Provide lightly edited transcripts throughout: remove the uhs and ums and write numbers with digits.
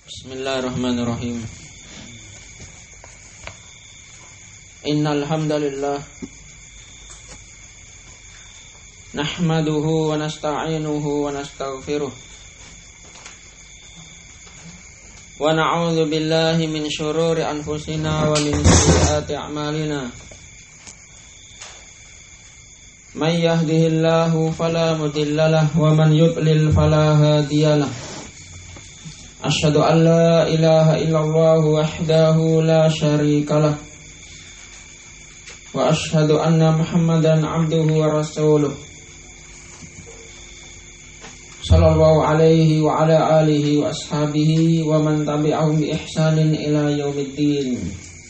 Bismillahirrahmanirrahim. Innal hamdalillah nahmaduhu wa nasta'inuhu wa nastaghfiruh wa na'udzu billahi min syururi anfusina wa min sayyiati a'malina. May yahdihillahu fala mudhillalah wa man yudlil fala hadiyalah. Asyhadu an la ilaha illallah wahdahu la syarikalah wa asyhadu anna Muhammadan abduhu wa rasuluh sallallahu alaihi wa ala alihi wa ashabihi wa man tabi'ahum bi ihsanin ila yaumiddin.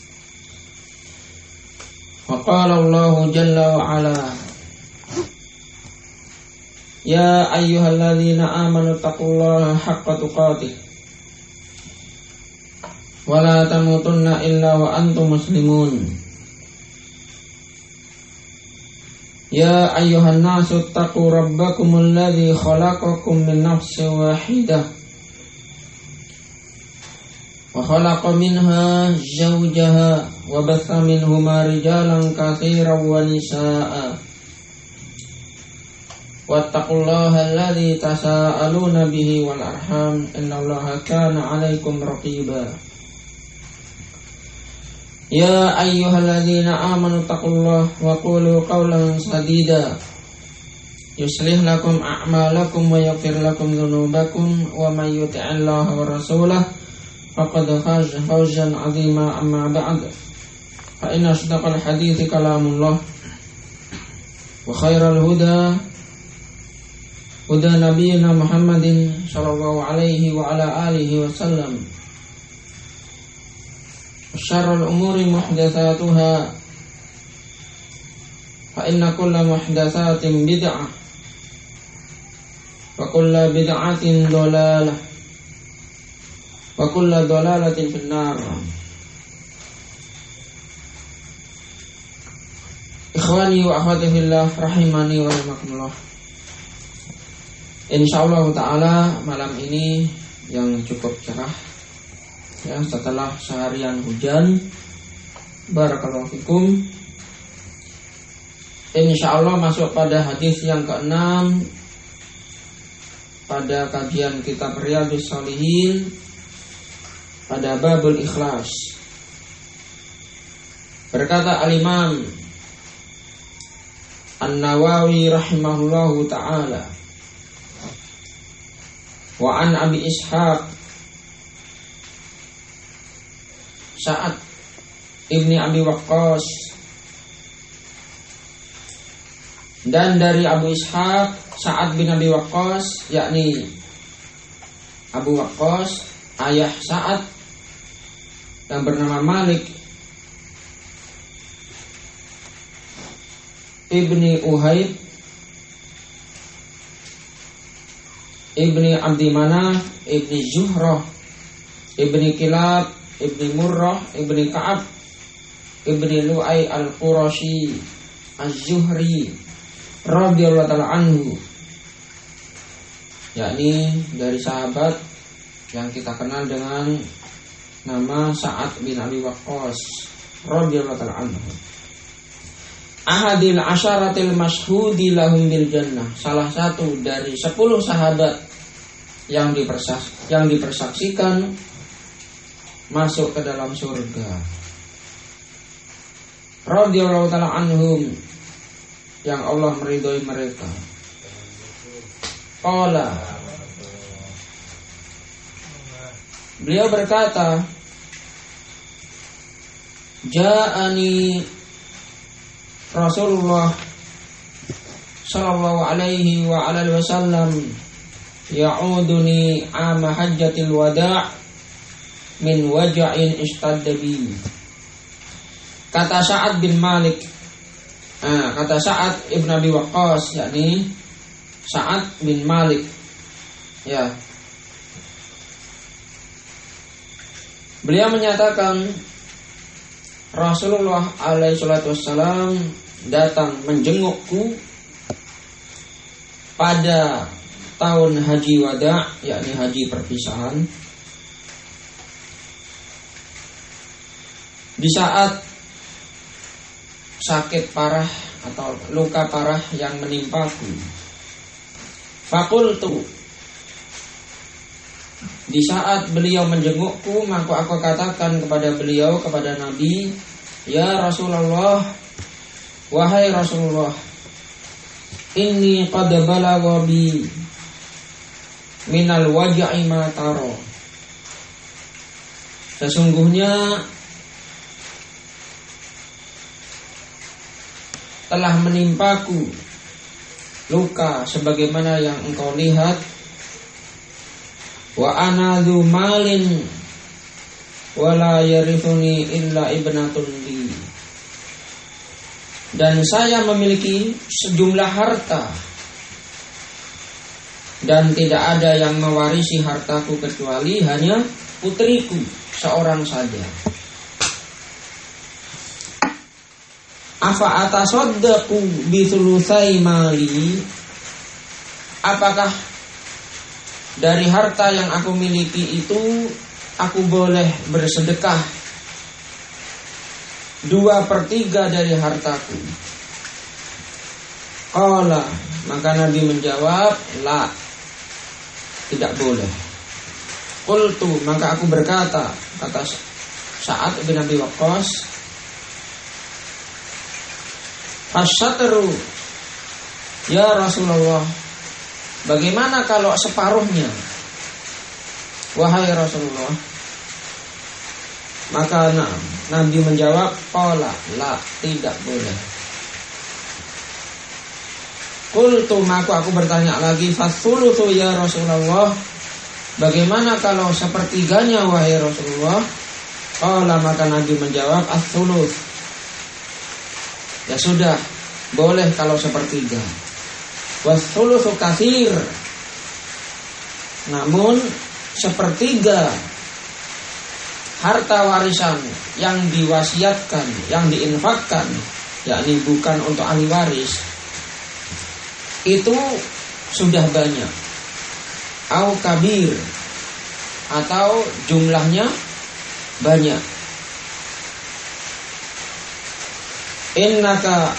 Wa qala Allah jalla wa ala ya ayyuhalladzina amanu taqullaha haqqa tuqatih wa la tamutunna illa wa antum muslimun. Ya ayyuhan nasu taqu rabbakumul ladzi khalaqakum min nafsin wahidah wa khalaqa minha zawjaha wa batha minhuma rijalan katsiran wa nisaa'a wattaqullaha alladzi tasaaluna bihi wal arham innallaha kana 'alaikum raqiba. Ya ayyuhalladzina amanu taqullaha wa qulu qawlan sadida yuslih lakum a'malakum wa yaghfir lakum dhunubakum wa may yuti'illaha wa rasulahu faqad faza fawzan 'azima. Amma ba'd, fa inna asdaqal hadithi kalamullah wa khairal huda nabiyina Muhammadin sallallahu alaihi wa ala alihi wasallam. Syarrul umuri muhdatsatuha fa inna kulla muhdatsatin bid'ah wa kulla bid'atin dhalalah wa kulla dhalalatin finnar. Ikhwani wa akhwati fillah rahimani wa rahimakumullah. Insyaallah taala malam ini yang cukup cerah ya, setelah seharian hujan. Barakallahu fikum. Insyaallah masuk pada hadis yang ke-6 pada kajian kitab Riyadhus Shalihin pada babul ikhlas. Berkata Al-Imam An-Nawawi rahimahullahu ta'ala, wa an Abi Ishaq Sa'ad ibni Abi Waqqas, dan dari Abu Ishaq Sa'ad bin Abi Waqqas, yakni Abu Waqqas ayah Sa'ad yang bernama Malik ibni Uhaib ibni Abdi Manaf ibni Zuhrah ibni Kilab ibni Murrah ibni Ka'ab ibni Lu'ay al-Qurashi az-Zuhri radhiyallahu ta'ala anhu, yakni dari sahabat yang kita kenal dengan nama Sa'ad bin Abi Waqqas radhiyallahu ta'ala anhu, ahadil asyaratil masyhudi lahum bil jannah, salah satu dari 10 sahabat yang dipersaksikan masuk ke dalam surga. Radhiyallahu ta'ala anhum, yang Allah meridhoi mereka. Qala, beliau berkata, ja'ani Rasulullah sallallahu alaihi wa alihi wasallam ya'uduni ama hajjatil wada' min waja'in istadda bi. Kata Sa'ad bin Malik, kata Sa'ad ibn Abi Waqqas, yakni Sa'ad bin Malik, ya, beliau menyatakan Rasulullah alaihi salatu wassalam datang menjengukku pada tahun haji wada, yakni haji perpisahan, di saat sakit parah atau luka parah yang menimpaku. Fakultu, di saat beliau menjengukku, maka aku katakan kepada beliau, kepada Nabi, ya Rasulullah, wahai Rasulullah, inni qad balagha bi minal waj'i ma taro. Sesungguhnya telah menimpaku luka sebagaimana yang engkau lihat. Wa ana dzu malin wa la yarithuni illa ibnatun li. Dan saya memiliki sejumlah harta dan tidak ada yang mewarisi hartaku kecuali hanya putriku seorang saja. Afa atasaddaqu bi thulutsai mali, apakah dari harta yang aku miliki itu aku boleh bersedekah 2/3 dari hartaku? Qala, maka Nabi menjawab, la, tidak boleh. Qultu, maka aku berkata, kata Sa'ad bin Abi Waqqas, fasyatru, ya Rasulullah, bagaimana kalau separuhnya, wahai Rasulullah? Maka Nabi menjawab, qala, la, tidak boleh. Qultu, maka aku bertanya lagi, fathulutsu ya Rasulullah, bagaimana kalau sepertiganya, wahai Rasulullah? Qala, maka Nabi menjawab, ats-tsuluts. Ya sudah, boleh kalau sepertiga. Was-tsulusu katsir, namun sepertiga harta warisan yang diwasiatkan, yang diinfakkan, yakni bukan untuk ahli waris, itu sudah banyak. Au kabir, atau jumlahnya banyak. Innaka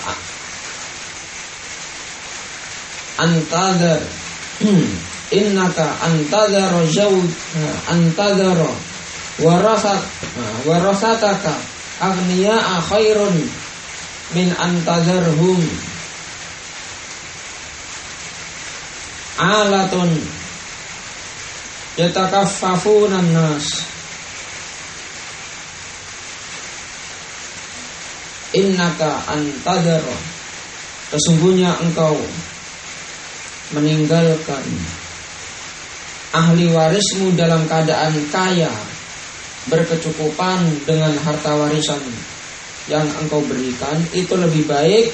antadar innaka antadar warasataka aghniya'a khairun min antadarhum alatun yatakaffafuna an-nas. Innaka antadar, sesungguhnya engkau meninggalkan ahli warismu dalam keadaan kaya, berkecukupan dengan harta warisan yang engkau berikan, itu lebih baik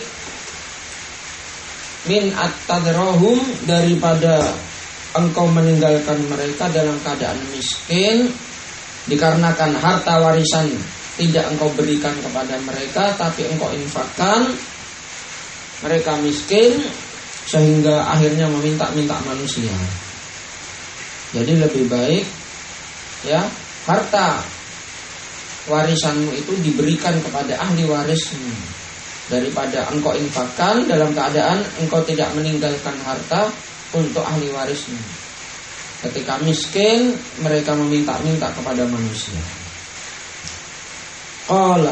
min at-tadrahum, daripada engkau meninggalkan mereka dalam keadaan miskin, dikarenakan harta warisan tidak engkau berikan kepada mereka, tapi engkau infakkan, mereka miskin sehingga akhirnya meminta-minta manusia. Jadi lebih baik ya harta warisanmu itu diberikan kepada ahli warismu daripada engkau infakkan dalam keadaan engkau tidak meninggalkan harta untuk ahli warismu. Ketika miskin mereka meminta-minta kepada manusia. Qala.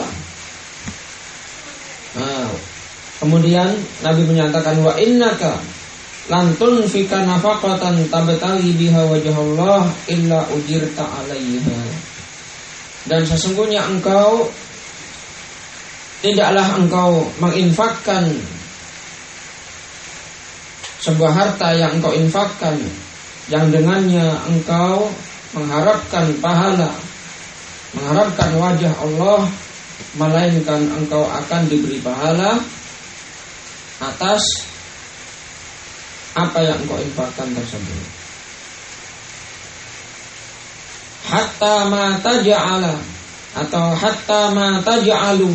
Kemudian Nabi menyatakan, wa innaka lan tunfika nafaqatan tabtaghi biha wajhallah illa ujirta 'alaiha. Dan sesungguhnya engkau tidaklah engkau menginfakkan sebuah harta yang engkau infakkan yang dengannya engkau mengharapkan pahala, mengharapkan wajah Allah, melainkan engkau akan diberi pahala atas apa yang engkau infakkan tersebut. Hatta ma taj'ala, atau hatta ma taj'alu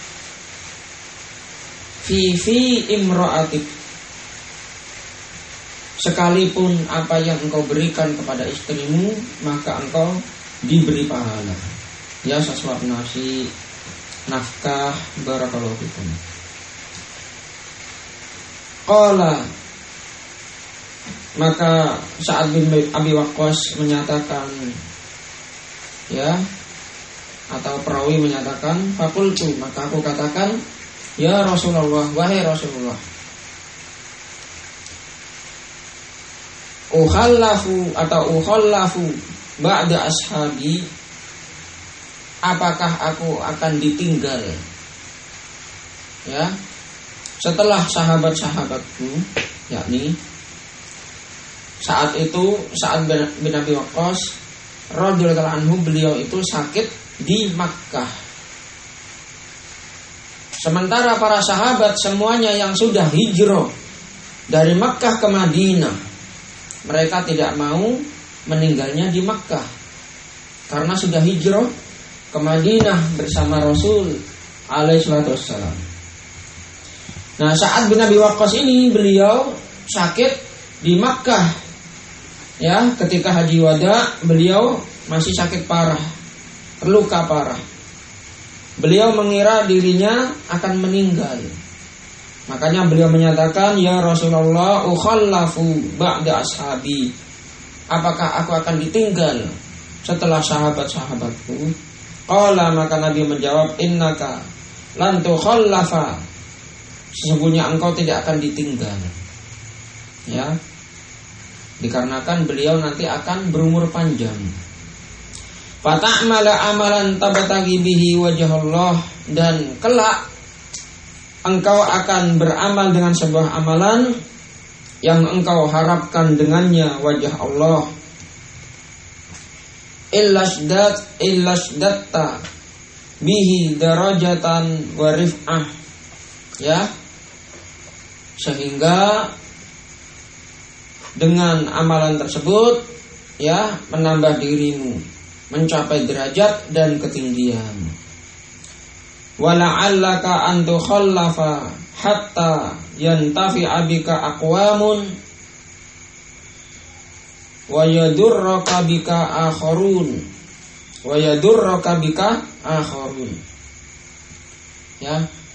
fi imra'atik, sekalipun apa yang engkau berikan kepada istrimu maka engkau diberi pahala. Ya, sesuap nasi nafkah. Barakallahu fikum. Qala, maka Sa'ad bin Abi Waqqas menyatakan, ya, atau perawi menyatakan, fakultu, maka aku katakan, ya Rasulullah, wahai Rasulullah, ukhallafu ba'da ashabi, apakah aku akan ditinggal, ya, setelah sahabat-sahabatku, yakni saat itu Sa'ad bin Abi Waqqas radhiyallahu anhu, beliau itu sakit di Makkah. Sementara para sahabat semuanya yang sudah hijrah dari Makkah ke Madinah, mereka tidak mau meninggalnya di Makkah karena sudah hijrah ke Madinah bersama Rasul alaihi salatu wassalam. Nah, Sa'ad bin Abi Waqqas ini beliau sakit di Makkah, ya, ketika haji wada beliau masih sakit parah, terluka parah. Beliau mengira dirinya akan meninggal. Makanya beliau menyatakan, ya Rasulullah, ukhallafu ba'da ashabi, apakah aku akan ditinggal setelah sahabat-sahabatku? Qala, maka Nabi menjawab, innaka lan tukhallafa, sesungguhnya engkau tidak akan ditinggal, ya, dikarenakan beliau nanti akan berumur panjang. Fata'mala amalan tabtaghi bihi wajh Allah, dan kelak engkau akan beramal dengan sebuah amalan yang engkau harapkan dengannya wajah Allah. Illasdatta bihi darajatan wa rif'ah, ya, sehingga dengan amalan tersebut, ya, menambah dirimu mencapai derajat dan ketinggian. Wala'allaka an tukhallafa hatta yantafi'a bika aqwamun wa yadurraka bika akharun, ya,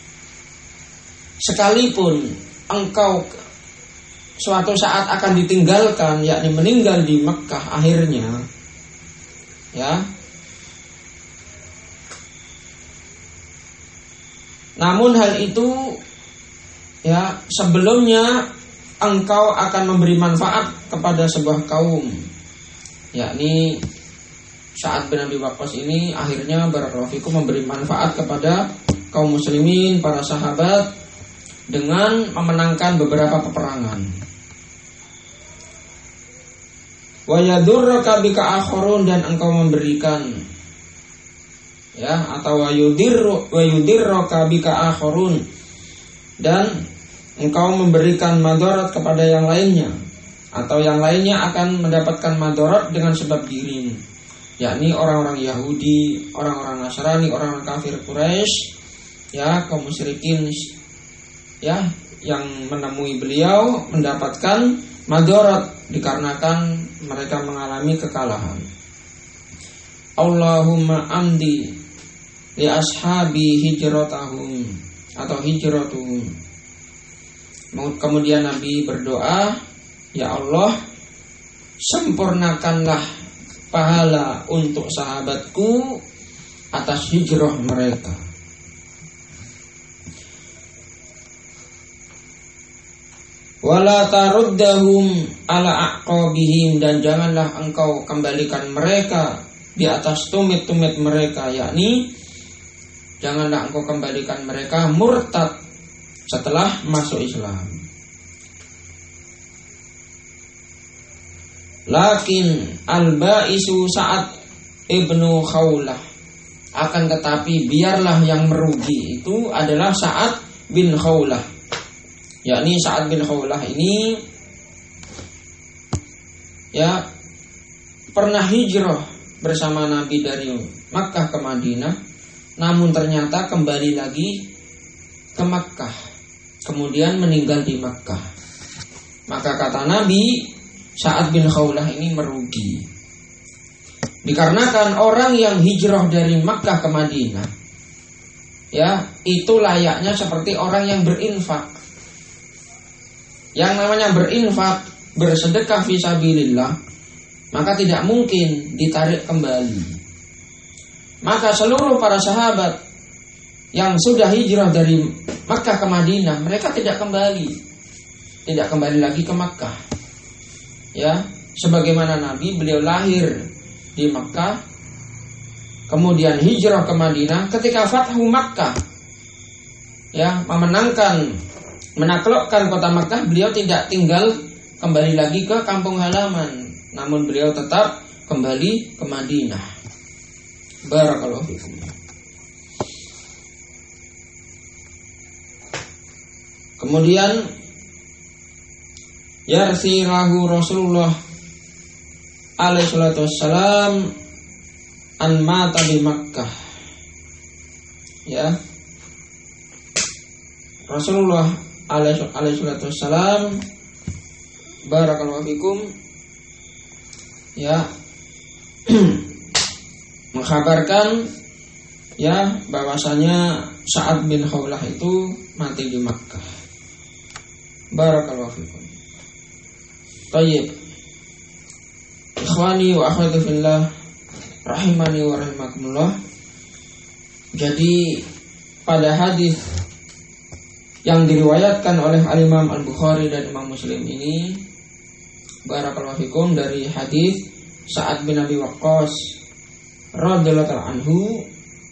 sekalipun engkau suatu saat akan ditinggalkan, yakni meninggal di Mekah akhirnya, ya, namun hal itu, ya, sebelumnya engkau akan memberi manfaat kepada sebuah kaum, yakni Sa'ad bin Abi Waqqas ini akhirnya barakallahu fikum memberi manfaat kepada kaum muslimin, para sahabat, dengan memenangkan beberapa peperangan. Wa yadurraka bika akharun, dan engkau memberikan, ya, atau wa yudirraka bika akharun, dan engkau memberikan madarat kepada yang lainnya, atau yang lainnya akan mendapatkan madarat dengan sebab dirimu, yakni orang-orang Yahudi, orang-orang Nasrani, orang-orang kafir Quraisy, ya, kaum musyrikin, ya, yang menemui beliau mendapatkan madarat dikarenakan mereka mengalami kekalahan. Allahumma amdi li ashabi hijratahum, atau hijratuhum. Kemudian Nabi berdoa, ya Allah, sempurnakanlah pahala untuk sahabatku atas hijrah mereka. Wala taruddahum ala aqabihim, dan janganlah engkau kembalikan mereka di atas tumit-tumit mereka, yakni janganlah engkau kembalikan mereka murtad setelah masuk Islam. Lakin al-ba'isu Sa'ad ibnu Khawlah, akan tetapi biarlah yang merugi itu adalah Sa'ad bin Khawlah, yakni Sa'ad bin Khawlah ini, ya, pernah hijrah bersama Nabi dari Makkah ke Madinah, namun ternyata kembali lagi ke Makkah, kemudian meninggal di Makkah. Maka kata Nabi, Sa'ad bin Khawlah ini merugi, dikarenakan orang yang hijrah dari Makkah ke Madinah, ya, itu layaknya seperti orang yang berinfak. Yang namanya berinfak, bersedekah fisabilillah, maka tidak mungkin ditarik kembali. Maka seluruh para sahabat yang sudah hijrah dari Makkah ke Madinah, mereka tidak kembali lagi ke Makkah. Ya, sebagaimana Nabi, beliau lahir di Makkah, kemudian hijrah ke Madinah. Ketika Fathu Makkah, ya, menaklukkan kota Makkah, beliau tidak tinggal kembali lagi ke kampung halaman, namun beliau tetap kembali ke Madinah. Barakallahu fikum. Kemudian yarsirahu Rasulullah alaihi salatu wassalam an mata di Makkah. Ya, Rasulullah alaihi salatu wassalam, barakallahu fikum, ya, mengkhabarkan, ya, bahwasanya Sa'ad bin Khawlah itu mati di Makkah. Barakallahu fikum. Tayyib. Ikhwani wa akhwati fillah, rahimani wa rahimakumullah. Jadi pada hadis yang diriwayatkan oleh Al-Imam Al-Bukhari dan Imam Muslim ini, barakallahu fikum, dari hadis Sa'ad bin Abi Waqqas radhiyallahu anhu,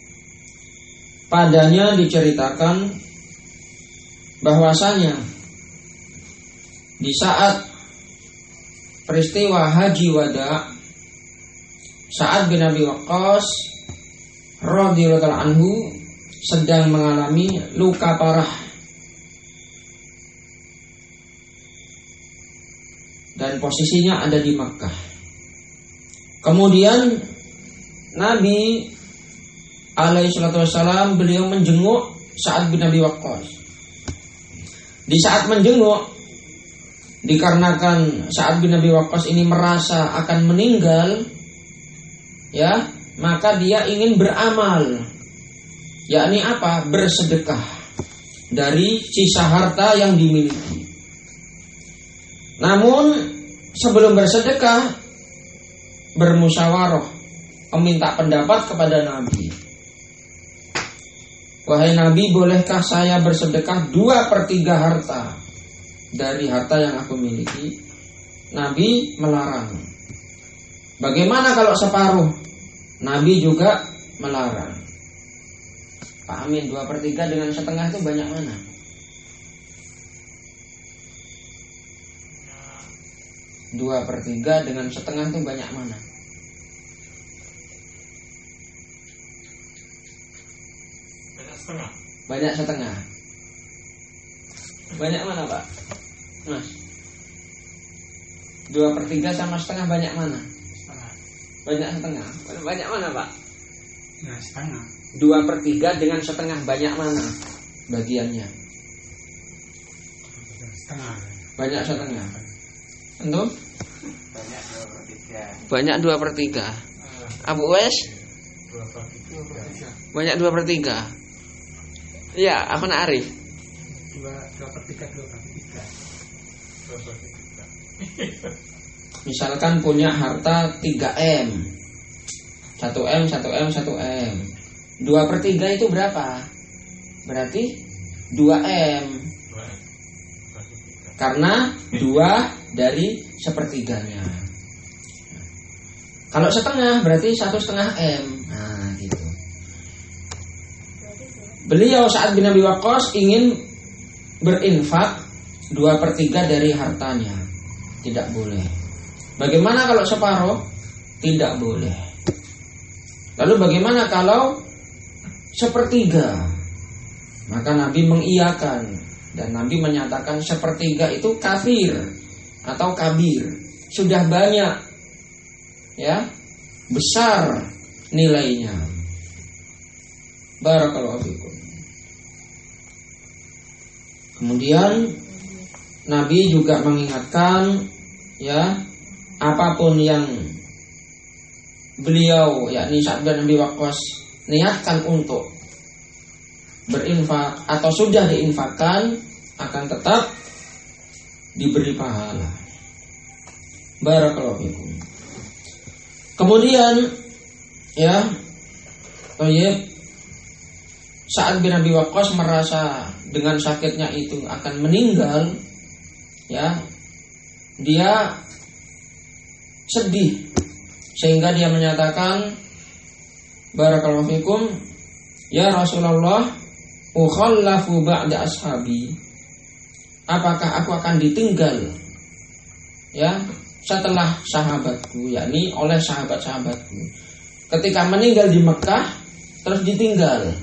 padanya diceritakan bahwasanya di saat peristiwa Haji Wada, Sa'ad bin Abi Waqqas radhiyallahu anhu sedang mengalami luka parah dan posisinya ada di Makkah. Kemudian Nabi alaihi salatu wassalam, beliau menjenguk Sa'ad bin Abi Waqqas. Di saat menjenguk, dikarenakan Sa'ad bin Abi Waqqas ini merasa akan meninggal, ya, maka dia ingin beramal, yakni apa? Bersedekah dari sisa harta yang dimiliki. Namun sebelum bersedekah, bermusyawarah, meminta pendapat kepada Nabi. Wahai Nabi, bolehkah saya bersedekah 2/3 harta dari harta yang aku miliki? Nabi melarang. Bagaimana kalau separuh? Nabi juga melarang. Pak Amin, 2/3 dengan setengah itu banyak mana? Ya. 2/3 dengan setengah itu banyak mana? Banyak setengah. Banyak mana, Pak? Mas, 2/3 sama setengah banyak mana? Setengah. Banyak setengah. Banyak mana, Pak? Ya, setengah. 2/3 dengan setengah banyak mana bagiannya? Setengah. Banyak setengah. Untuk? Banyak 2/3. Banyak 2/3. Abu Wes? 2/3. Banyak 2/3. Iya, aku nak Arif. 2/3. Misalkan punya harta 3M, 1M, 1M, 1M. 2/3 itu berapa? Berarti 2M. Karena 2 dari 1/3-nya. Kalau setengah berarti 1,5 M. Nah, gitu. Beliau Sa'ad bin Abi Waqqas ingin berinfak 2/3 dari hartanya. Tidak boleh. Bagaimana kalau separuh? Tidak boleh. Lalu bagaimana kalau 1/3? Maka Nabi mengiyakan, dan Nabi menyatakan 1/3 itu kafir atau kabir. Sudah banyak, ya, besar nilainya. Barakallahu fikum. Kemudian Nabi juga mengingatkan, ya, apapun yang beliau, yakni Sa'ad bin Abi Waqqas, niatkan untuk berinfak atau sudah diinfakkan akan tetap diberi pahala. Barakallahu fikum. Kemudian ya, Sa'ad bin Abi Waqqas merasa dengan sakitnya itu akan meninggal, ya, dia sedih sehingga dia menyatakan, barakallahu fikum, ya Rasulullah, ukhallafu ba'da ashabi. Apakah aku akan ditinggal, ya, setelah sahabatku, yakni oleh sahabat-sahabatku. Ketika meninggal di Mekah terus ditinggal,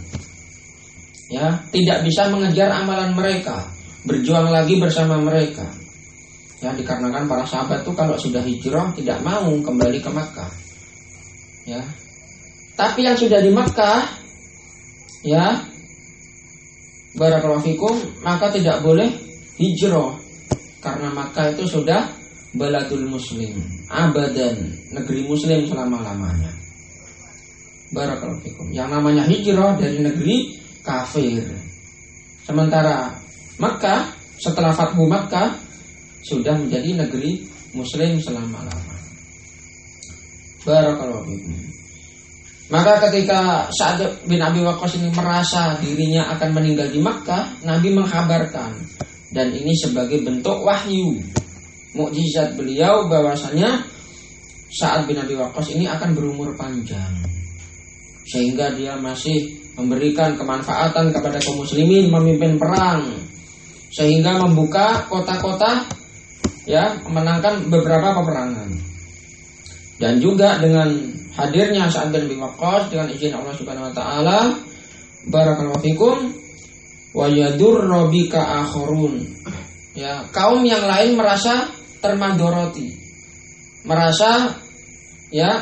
ya, tidak bisa mengejar amalan mereka, berjuang lagi bersama mereka. Ya, dikarenakan para sahabat itu kalau sudah hijrah tidak mau kembali ke Mekah. Ya. Tapi yang sudah di Mekah, ya, barakallahu fikum, maka tidak boleh hijrah karena Mekah itu sudah baladul muslim, abadan, negeri muslim selama-lamanya. Barakallahu fikum. Yang namanya hijrah dari negeri kafir. Sementara Mekah setelah Fathu Mekah sudah menjadi negeri muslim selama-lamanya. Barakallahu fikum. Maka ketika Sa'ad bin Abi Waqqas ini merasa dirinya akan meninggal di Mekah, Nabi mengkabarkan, dan ini sebagai bentuk wahyu, mukjizat beliau bahwasanya Sa'ad bin Abi Waqqas ini akan berumur panjang, sehingga dia masih memberikan kemanfaatan kepada kaum muslimin, memimpin perang, sehingga membuka kota-kota, ya, memenangkan beberapa peperangan. Dan juga dengan hadirnya Sa'ad bin Abi Waqqas dengan izin Allah Subhanahu wa taala, barakallahu fikum, wa yadurru bika akharun. Ya, kaum yang lain merasa termadoroti, merasa, ya,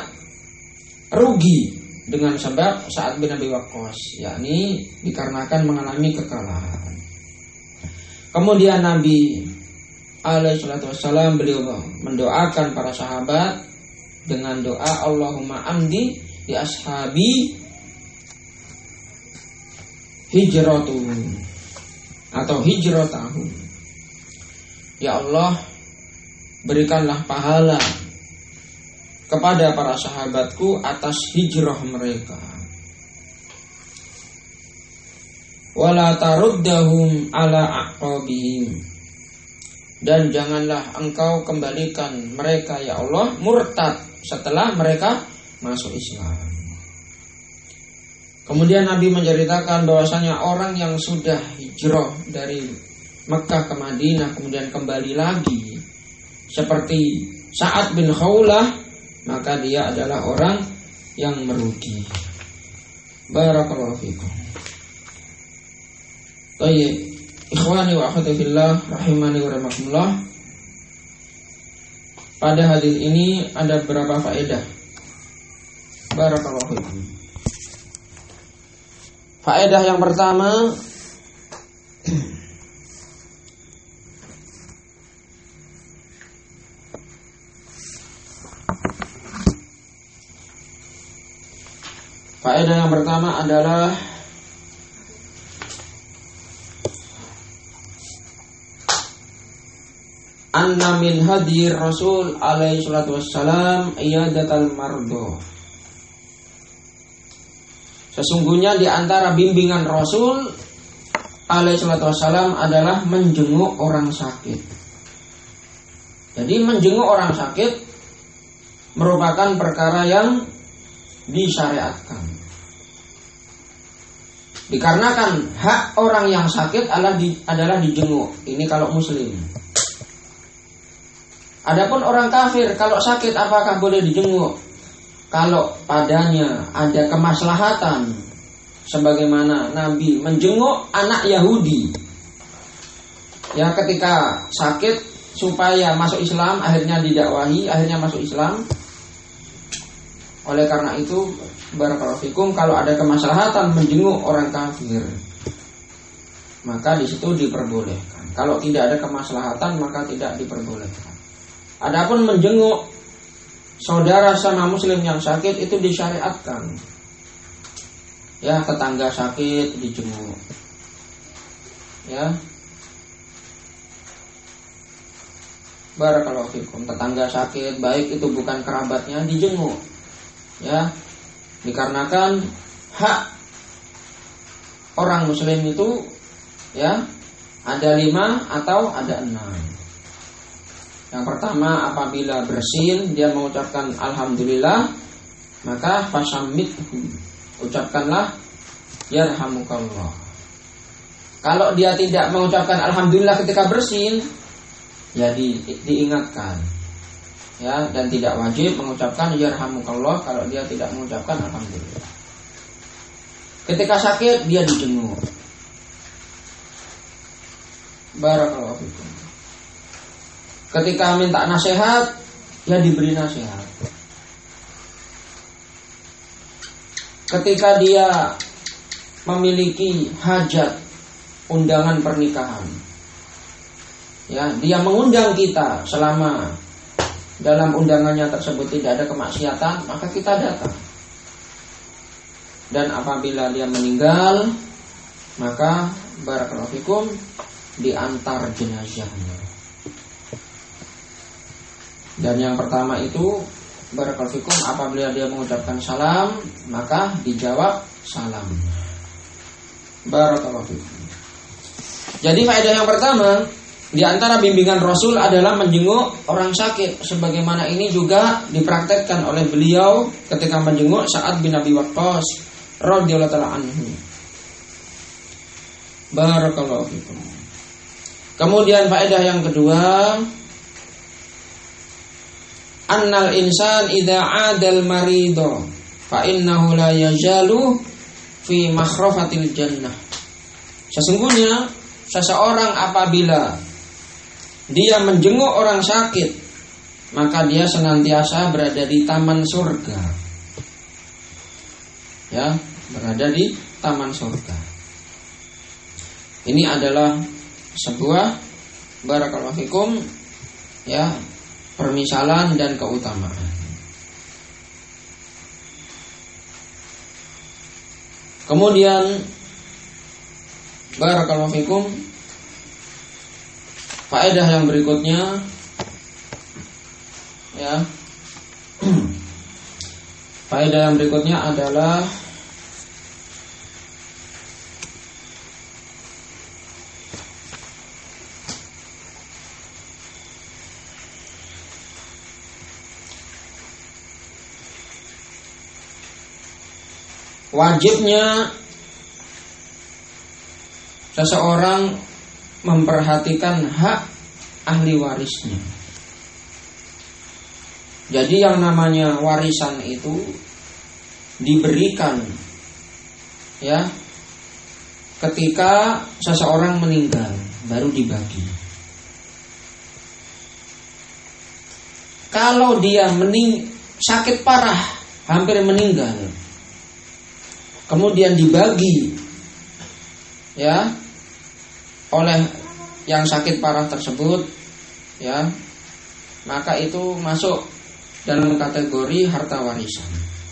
rugi dengan sebab Sa'ad bin Abi Waqqas, yakni dikarenakan mengalami kekalahan. Kemudian Nabi alaihi salatu wassalam beliau mendoakan para sahabat dengan doa Allahumma amdi di ashabi hijratuhum atau hijratahum. Ya Allah, berikanlah pahala kepada para sahabatku atas hijrah mereka. Wala taruddahum ala aqabihim. Dan janganlah engkau kembalikan mereka, ya Allah, murtad setelah mereka masuk Islam. Kemudian Nabi menceritakan bahwasanya orang yang sudah hijrah dari Mekah ke Madinah kemudian kembali lagi seperti Sa'ad bin Khawlah, maka dia adalah orang yang merugi. Barakallahu fikum. Baik, ikhwani wa akhwati fillah rahimani wa rahimakumullah. Pada hadis ini ada beberapa faedah. Barakallahu fikum. Faedah yang pertama, faedah yang pertama adalah anna min hadi Rasul alaihi salatu wassalam iyadatul mardo. Sesungguhnya di antara bimbingan Rasul alaihi salatu wassalam adalah menjenguk orang sakit. Jadi menjenguk orang sakit merupakan perkara yang disyariatkan. Dikarenakan hak orang yang sakit adalah dijenguk. Ini kalau muslim. Adapun orang kafir kalau sakit apakah boleh dijenguk? Kalau padanya ada kemaslahatan, sebagaimana Nabi menjenguk anak Yahudi, ya, ketika sakit supaya masuk Islam, akhirnya didakwahi, akhirnya masuk Islam. Oleh karena itu, barakallahu fikum, kalau ada kemaslahatan menjenguk orang kafir, maka di situ diperbolehkan. Kalau tidak ada kemaslahatan, maka tidak diperbolehkan. Adapun menjenguk saudara sama muslim yang sakit itu disyariatkan. Ya, tetangga sakit dijenguk. ya, barakallahu fikum, tetangga sakit, baik itu bukan kerabatnya, dijenguk, ya, dikarenakan hak orang muslim itu, ya, ada 5 atau ada 6. Yang pertama, apabila bersin dia mengucapkan alhamdulillah, maka fasammithu, ucapkanlah yarhamukallah. Kalau dia tidak mengucapkan alhamdulillah ketika bersin, ya diingatkan, ya, dan tidak wajib mengucapkan yarhamukallah kalau dia tidak mengucapkan alhamdulillah. Ketika sakit dia dijenguk. Barakallahu fikum. Ketika minta nasihat, ya diberi nasihat. Ketika dia memiliki hajat, undangan pernikahan, ya, dia mengundang kita selama dalam undangannya tersebut tidak ada kemaksiatan, maka kita datang. Dan apabila dia meninggal, maka barakallahu fikum, diantar jenazahnya. Dan yang pertama itu barakallahu fikum, apabila dia mengucapkan salam, maka dijawab salam. Barakallahu fikum. Jadi faedah yang pertama, di antara bimbingan Rasul adalah menjenguk orang sakit, sebagaimana ini juga dipraktekkan oleh beliau ketika menjenguk Sa'ad bin Abi Waqqas radhiyallahu ta'ala anhu. Barakallahu fikum. Kemudian faedah yang kedua, annal insan idza 'adal marido fa innahu la yazalu fi makhrafatil jannah. Sesungguhnya seseorang apabila dia menjenguk orang sakit, maka dia senantiasa berada di taman surga. Ya, berada di taman surga. Ini adalah sebuah barakallahu fikum, ya, permisalan dan keutamaan. Kemudian barakallahu fikum, faedah yang berikutnya, ya, faedah yang berikutnya adalah wajibnya seseorang memperhatikan hak ahli warisnya. Jadi yang namanya warisan itu diberikan, ya, ketika seseorang meninggal baru dibagi. Kalau dia sakit parah, hampir meninggal, kemudian dibagi, ya, oleh yang sakit parah tersebut, ya, maka itu masuk dalam kategori harta warisan.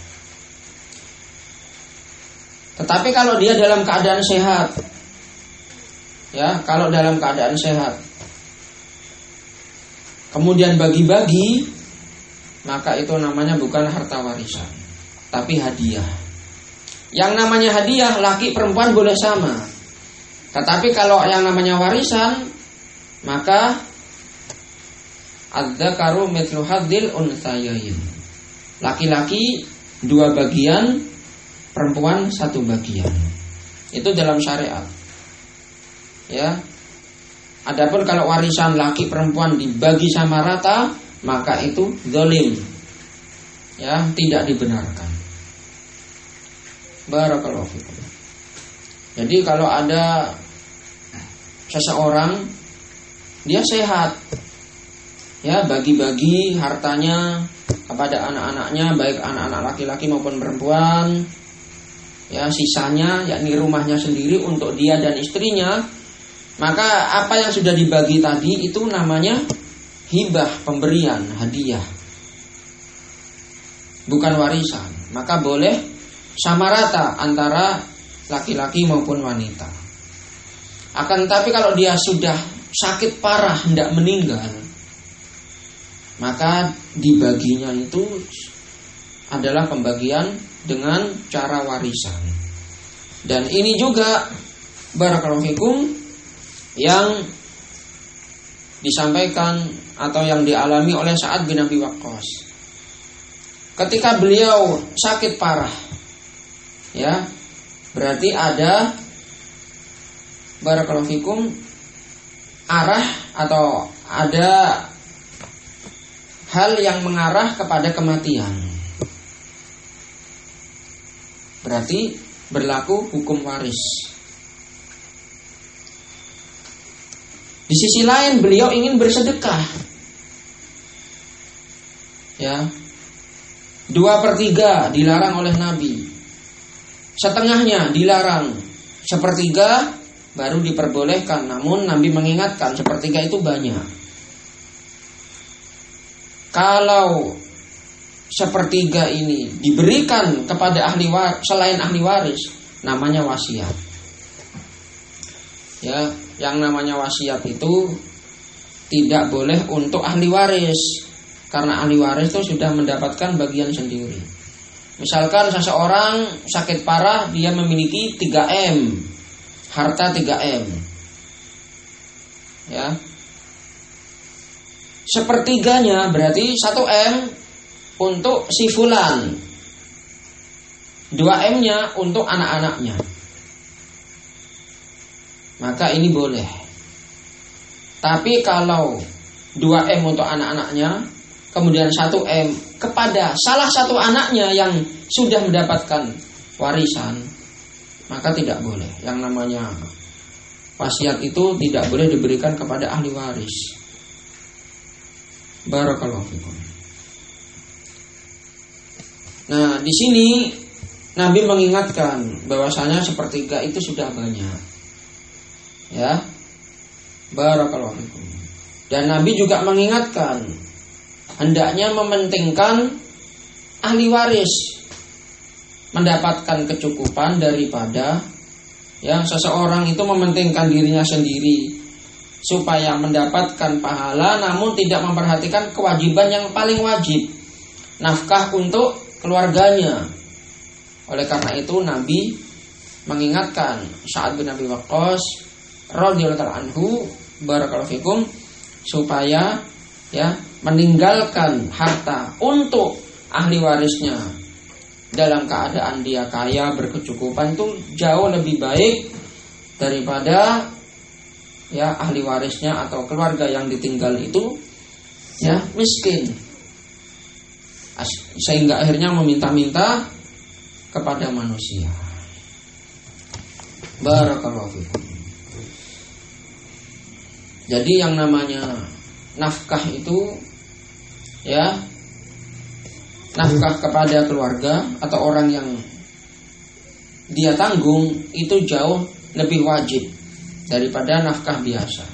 Tetapi kalau dia dalam keadaan sehat, ya, kalau dalam keadaan sehat, kemudian bagi-bagi, maka itu namanya bukan harta warisan, tapi hadiah. Yang namanya hadiah, laki perempuan boleh sama. Tetapi kalau yang namanya warisan, maka adzakaru mithlu hadzil unthayain. Laki-laki 2 bagian, perempuan 1 bagian. Itu dalam syariat. Ya. Adapun kalau warisan laki perempuan dibagi sama rata, maka itu zalim. Ya, tidak dibenarkan. Barakallahu fikum. Jadi kalau ada seseorang dia sehat, ya, bagi-bagi hartanya kepada anak-anaknya, baik anak-anak laki-laki maupun perempuan, ya, sisanya yakni rumahnya sendiri untuk dia dan istrinya, maka apa yang sudah dibagi tadi itu namanya hibah, pemberian, hadiah, bukan warisan. Maka boleh sama rata antara laki-laki maupun wanita. Akan tetapi kalau dia sudah sakit parah hendak meninggal, maka dibaginya itu adalah pembagian dengan cara warisan. Dan ini juga barakallahu fikum yang disampaikan atau yang dialami oleh Sa'ad bin Abi Waqqas ketika beliau sakit parah. Ya, berarti ada barakallahu fikum arah atau ada hal yang mengarah kepada kematian. Berarti berlaku hukum waris. Di sisi lain beliau ingin bersedekah. Ya. 2/3 dilarang oleh Nabi. Setengahnya dilarang. 1/3 baru diperbolehkan. Namun Nabi mengingatkan 1/3 itu banyak. Kalau 1/3 ini diberikan kepada selain ahli waris, namanya wasiat. Ya, yang namanya wasiat itu tidak boleh untuk ahli waris, karena ahli waris itu sudah mendapatkan bagian sendiri. Misalkan seseorang sakit parah, dia memiliki 3M, harta 3M. Ya. 1/3 berarti 1M untuk si fulan, 2M-nya untuk anak-anaknya. Maka ini boleh. Tapi kalau 2M untuk anak-anaknya, kemudian 1M kepada salah satu anaknya yang sudah mendapatkan warisan, maka tidak boleh. Yang namanya wasiat itu tidak boleh diberikan kepada ahli waris. Barakallahu fikum. Nah, di sini Nabi mengingatkan bahwasanya 1/3 itu sudah banyak. Ya, barakallahu fikum. Dan Nabi juga mengingatkan hendaknya mementingkan ahli waris mendapatkan kecukupan daripada ya seseorang itu mementingkan dirinya sendiri supaya mendapatkan pahala, namun tidak memperhatikan kewajiban yang paling wajib, nafkah untuk keluarganya. Oleh karena itu Nabi mengingatkan Sa'ad bin Abi Waqqas radhiyallahu anhu barakallahu fikum supaya ya meninggalkan harta untuk ahli warisnya dalam keadaan dia kaya berkecukupan itu jauh lebih baik daripada ya ahli warisnya atau keluarga yang ditinggal itu ya miskin, sehingga akhirnya meminta-minta kepada manusia. Barakallahu fikum. Jadi yang namanya nafkah itu ya nafkah kepada keluarga atau orang yang dia tanggung itu jauh lebih wajib daripada nafkah biasa.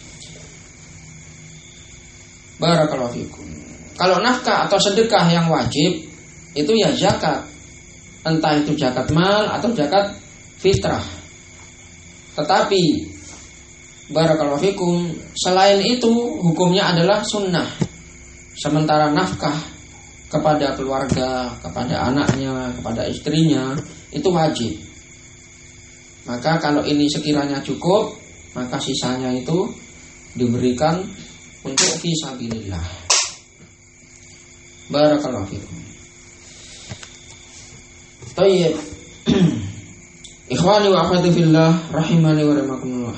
Barakallahu fikum. Kalau nafkah atau sedekah yang wajib itu ya zakat, entah itu zakat mal atau zakat fitrah. Tetapi barakallahu fikum, selain itu hukumnya adalah sunnah. Sementara nafkah kepada keluarga, kepada anaknya, kepada istrinya itu wajib. Maka kalau ini sekiranya cukup, maka sisanya itu diberikan untuk fisabilillah. Barakallahu fikum. Tayyib. Ikhwani wa akhwati fillah rahimani wa rahimakumullah.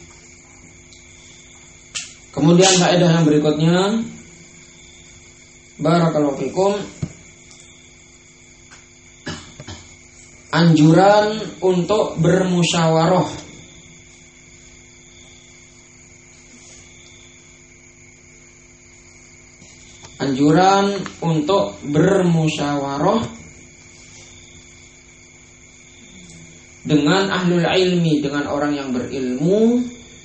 Kemudian faedah yang berikutnya, barakallahu fikum, anjuran untuk bermusyawarah. Anjuran untuk bermusyawarah dengan ahlul ilmi, dengan orang yang berilmu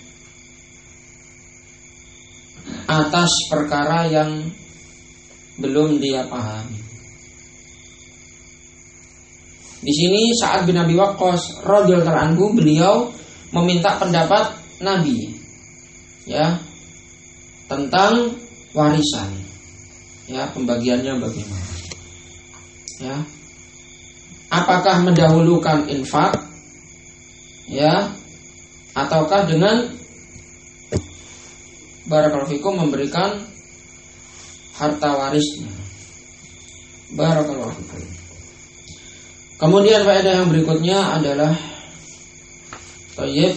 atas perkara yang belum dia pahami. Di sini Sa'ad bin Abi Waqqas radhiyallahu anhu beliau meminta pendapat Nabi ya tentang warisan. Ya, pembagiannya bagaimana? Ya. Apakah mendahulukan infak ya ataukah dengan barakallahu fikum memberikan harta warisnya. Barakallahu fikum. Kemudian faedah yang berikutnya adalah thayyib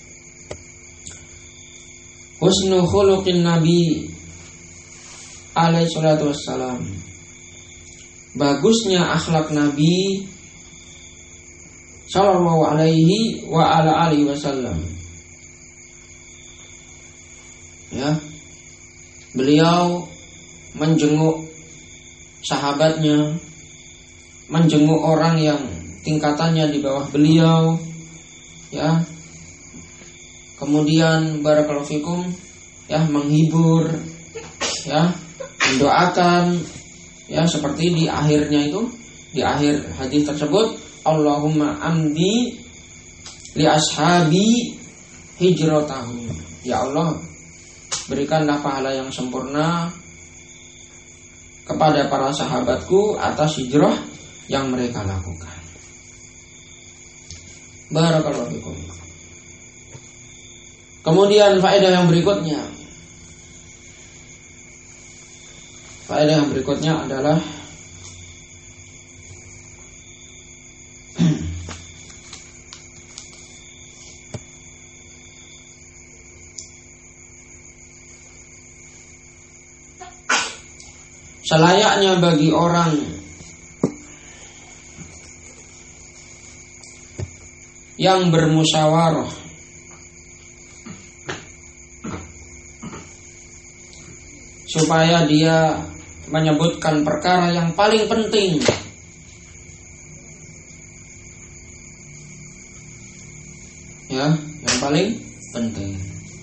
husnu khuluqin nabi alaihi salatu wassalam. Bagusnya akhlak Nabi sallallahu alaihi wa ala alihi wasallam. Ya. Beliau menjenguk sahabatnya, menjenguk orang yang tingkatannya di bawah beliau, ya. Kemudian barakallahu fikum, ya, menghibur, ya, mendoakan, ya, seperti di akhirnya itu, di akhir hadis tersebut, Allahumma amdi li ashabi hijratahum. Ya Allah, berikanlah pahala yang sempurna kepada para sahabatku atas hijrah yang mereka lakukan. Barakallahu fikum. Kemudian faedah yang berikutnya. Faedah yang berikutnya adalah selayaknya bagi orang yang bermusyawarah supaya dia menyebutkan perkara yang paling penting, ya, yang paling penting.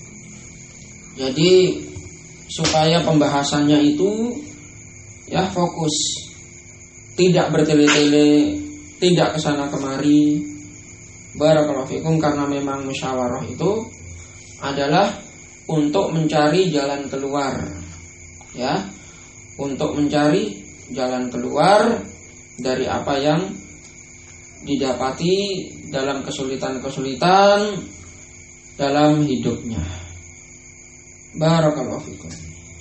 Jadi supaya pembahasannya itu ya fokus, tidak bertele-tele, tidak kesana kemari. Barakallahu fikum, karena memang musyawarah itu adalah untuk mencari jalan keluar, ya, untuk mencari jalan keluar dari apa yang didapati dalam kesulitan-kesulitan dalam hidupnya. Barakallahu fikum.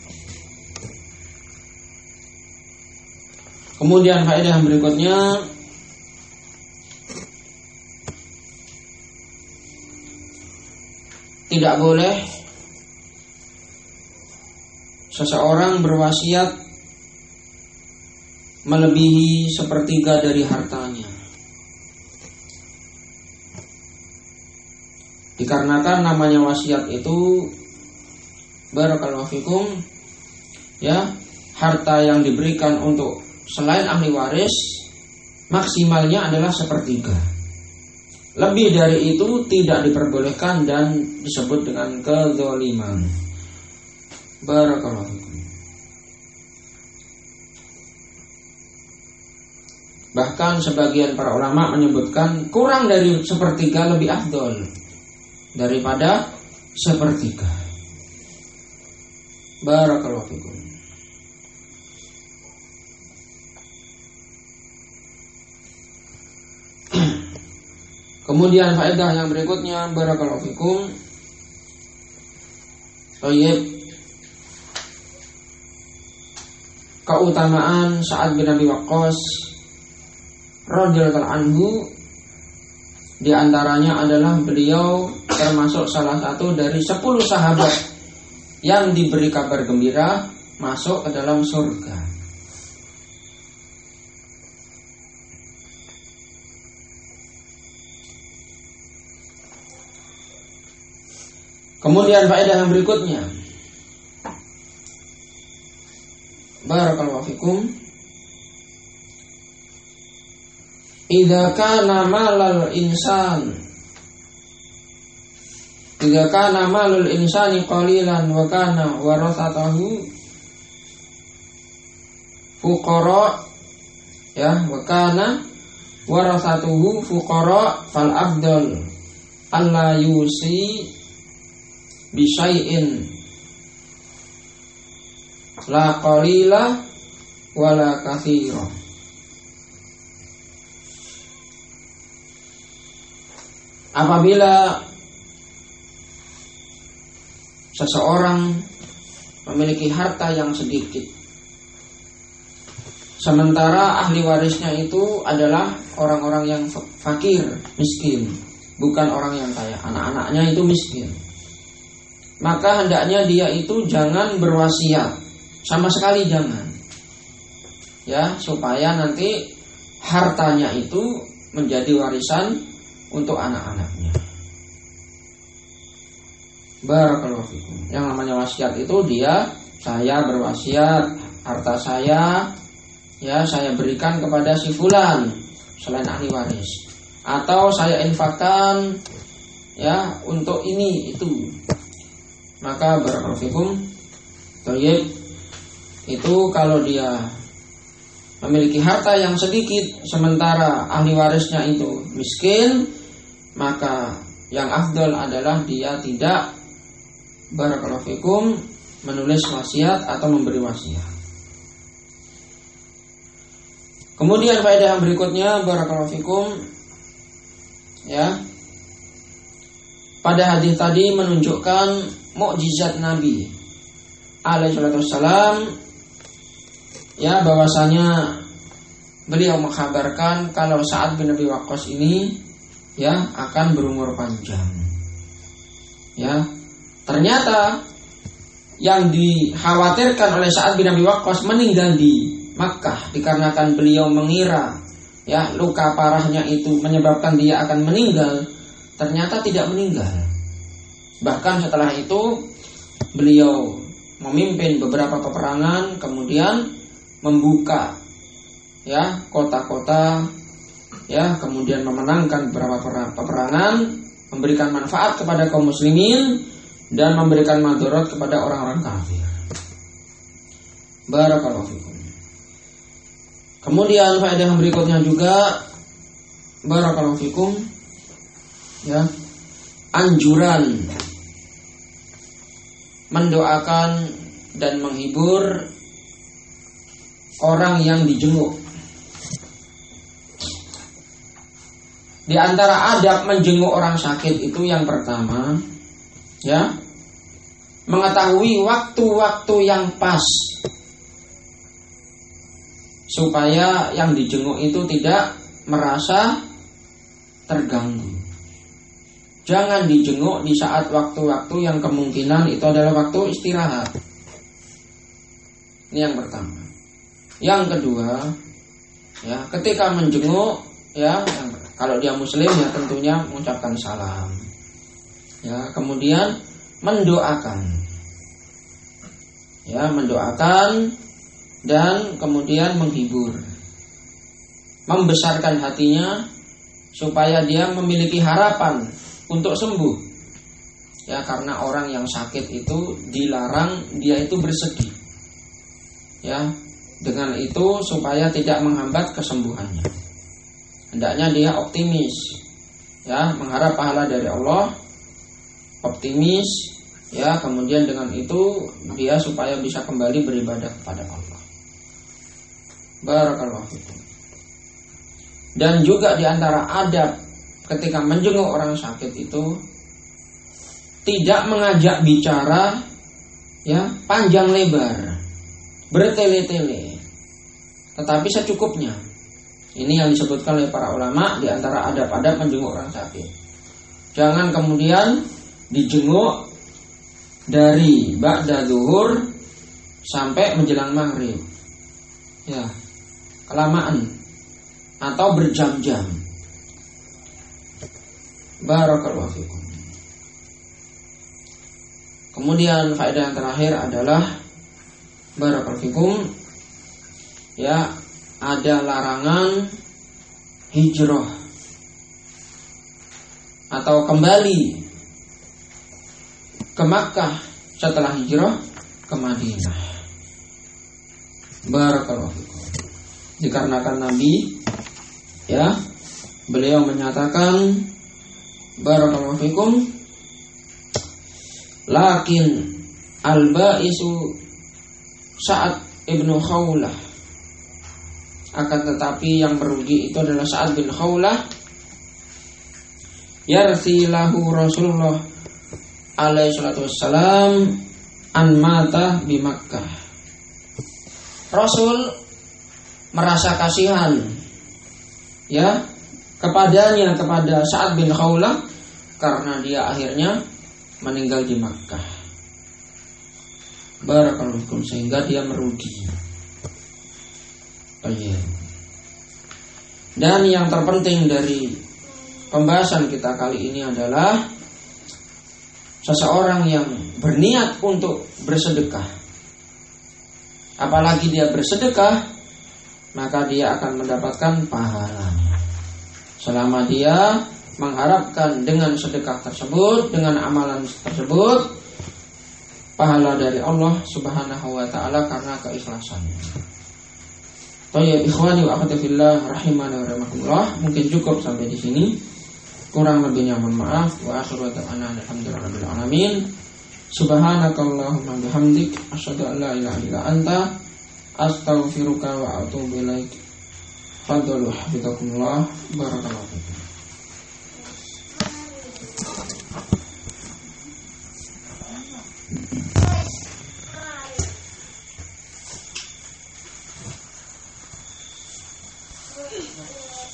Kemudian faedah yang berikutnya, tidak boleh seseorang berwasiat melebihi sepertiga dari hartanya. Dikarenakan namanya wasiat itu, barakallahu fikum, ya, harta yang diberikan untuk selain ahli waris maksimalnya adalah sepertiga. Lebih dari itu tidak diperbolehkan dan disebut dengan kezaliman. Barakallahu fikum. Bahkan sebagian para ulama menyebutkan kurang dari sepertiga lebih afdol daripada sepertiga. Barakallahu fikum. Kemudian faedah yang berikutnya, barakallahu fikum, keutamaan Sa'ad bin Abi Waqqas radhiyallahu anhu, di antaranya adalah beliau termasuk salah satu dari 10 sahabat yang diberi kabar gembira masuk ke dalam surga. Kemudian faedah yang berikutnya, barakallahu fikum, idza kana malul insani qalilan wa kana warathatahu fuqara, ya, wa kana warathatuhu fuqara fal afdal alla yusi bisyai'in la qalila wala katsira. Apabila seseorang memiliki harta yang sedikit, sementara ahli warisnya itu adalah orang-orang yang fakir, miskin, bukan orang yang kaya, anak-anaknya itu miskin, maka hendaknya dia itu jangan berwasiat, sama sekali jangan, ya, supaya nanti hartanya itu menjadi warisan untuk anak-anaknya. Barakallahu fikum. Yang namanya wasiat itu saya berwasiat harta saya, ya, saya berikan kepada si fulan selain ahli waris, atau saya infakkan, ya, untuk ini itu. Maka barakallahu fikum, thayyib, itu kalau dia memiliki harta yang sedikit sementara ahli warisnya itu miskin, maka yang afdal adalah dia tidak barakallahu fikum menulis wasiat atau memberi wasiat. Kemudian faedah yang berikutnya barakallahu fikum, ya, pada hadis tadi menunjukkan mukjizat Nabi alaihi wasallam, ya, bahwasanya beliau mengkhabarkan kalau Sa'ad bin Abi Waqqas ini, ya, akan berumur panjang. Ya, ternyata yang dikhawatirkan oleh Sa'ad bin Abi Waqqas meninggal di Makkah dikarenakan beliau mengira, ya, luka parahnya itu menyebabkan dia akan meninggal, ternyata tidak meninggal. Bahkan setelah itu beliau memimpin beberapa peperangan, kemudian membuka, ya, kota-kota, ya, kemudian memenangkan beberapa peperangan, memberikan manfaat kepada kaum muslimin dan memberikan madarat kepada orang-orang kafir. Barakallahu fikum. Kemudian faedah yang berikutnya juga barakallahu fikum, ya, anjuran mendoakan dan menghibur orang yang dijenguk. Di antara adab menjenguk orang sakit itu yang pertama, ya, mengetahui waktu-waktu yang pas supaya yang dijenguk itu tidak merasa terganggu. Jangan dijenguk di saat waktu-waktu yang kemungkinan itu adalah waktu istirahat. Ini yang pertama. Yang kedua, ya, ketika menjenguk, ya, kalau dia muslim, ya, tentunya mengucapkan salam, ya, kemudian mendoakan, ya, mendoakan dan kemudian menghibur, membesarkan hatinya supaya dia memiliki harapan untuk sembuh, ya, karena orang yang sakit itu dilarang dia itu bersedih, ya, dengan itu supaya tidak menghambat kesembuhannya. Hendaknya dia optimis, ya, mengharap pahala dari Allah, optimis, ya, kemudian dengan itu dia supaya bisa kembali beribadah kepada Allah. Barakallahu fikum. Dan juga di antara adab ketika menjenguk orang sakit itu tidak mengajak bicara, ya, panjang lebar, bertele-tele, tetapi secukupnya. Ini yang disebutkan oleh para ulama di antara adab-adab menjenguk orang sakit. Jangan kemudian dijenguk dari ba'da zuhur sampai menjelang maghrib, ya, kelamaan atau berjam-jam. Barakallahu fikum. Kemudian faedah yang terakhir adalah barakallahu fikum, ya, ada larangan hijrah atau kembali ke Makkah setelah hijrah ke Madinah. Barakallahu fikum. Dikarenakan Nabi, ya, beliau menyatakan Barakallahu fikum. Lakin al-ba'isu Sa'ad ibnu Khawlah, akan tetapi yang merugi itu adalah Sa'ad bin Khawlah. Yarsi lahu Rasulullah alaihi salatu wassalam an mata bi Makkah. Rasul merasa kasihan ya kepadanya, kepada Sa'ad bin Khawlah, karena dia akhirnya meninggal di Makkah. Barakallahu fikum, sehingga dia merugi. Dan yang terpenting dari pembahasan kita kali ini adalah seseorang yang berniat untuk bersedekah, apalagi dia bersedekah, maka dia akan mendapatkan pahalanya selama dia mengharapkan dengan sedekah tersebut, dengan amalan tersebut, pahala dari Allah Subhanahu wa taala karena keikhlasannya. Thayyib ikhwani wa akhwati fillah rahimani wa rahimakumullah. Mungkin cukup sampai di sini. Kurang lebihnya mohon maaf. Wa akhiru da'wana alhamdulillahirabbil alamin. Subhanakallahumma bihamdik asyhadu an la ilaha illa anta astaghfiruka wa atubu ilaik. Fadlu hafizakumullah. Barakallahu fikum.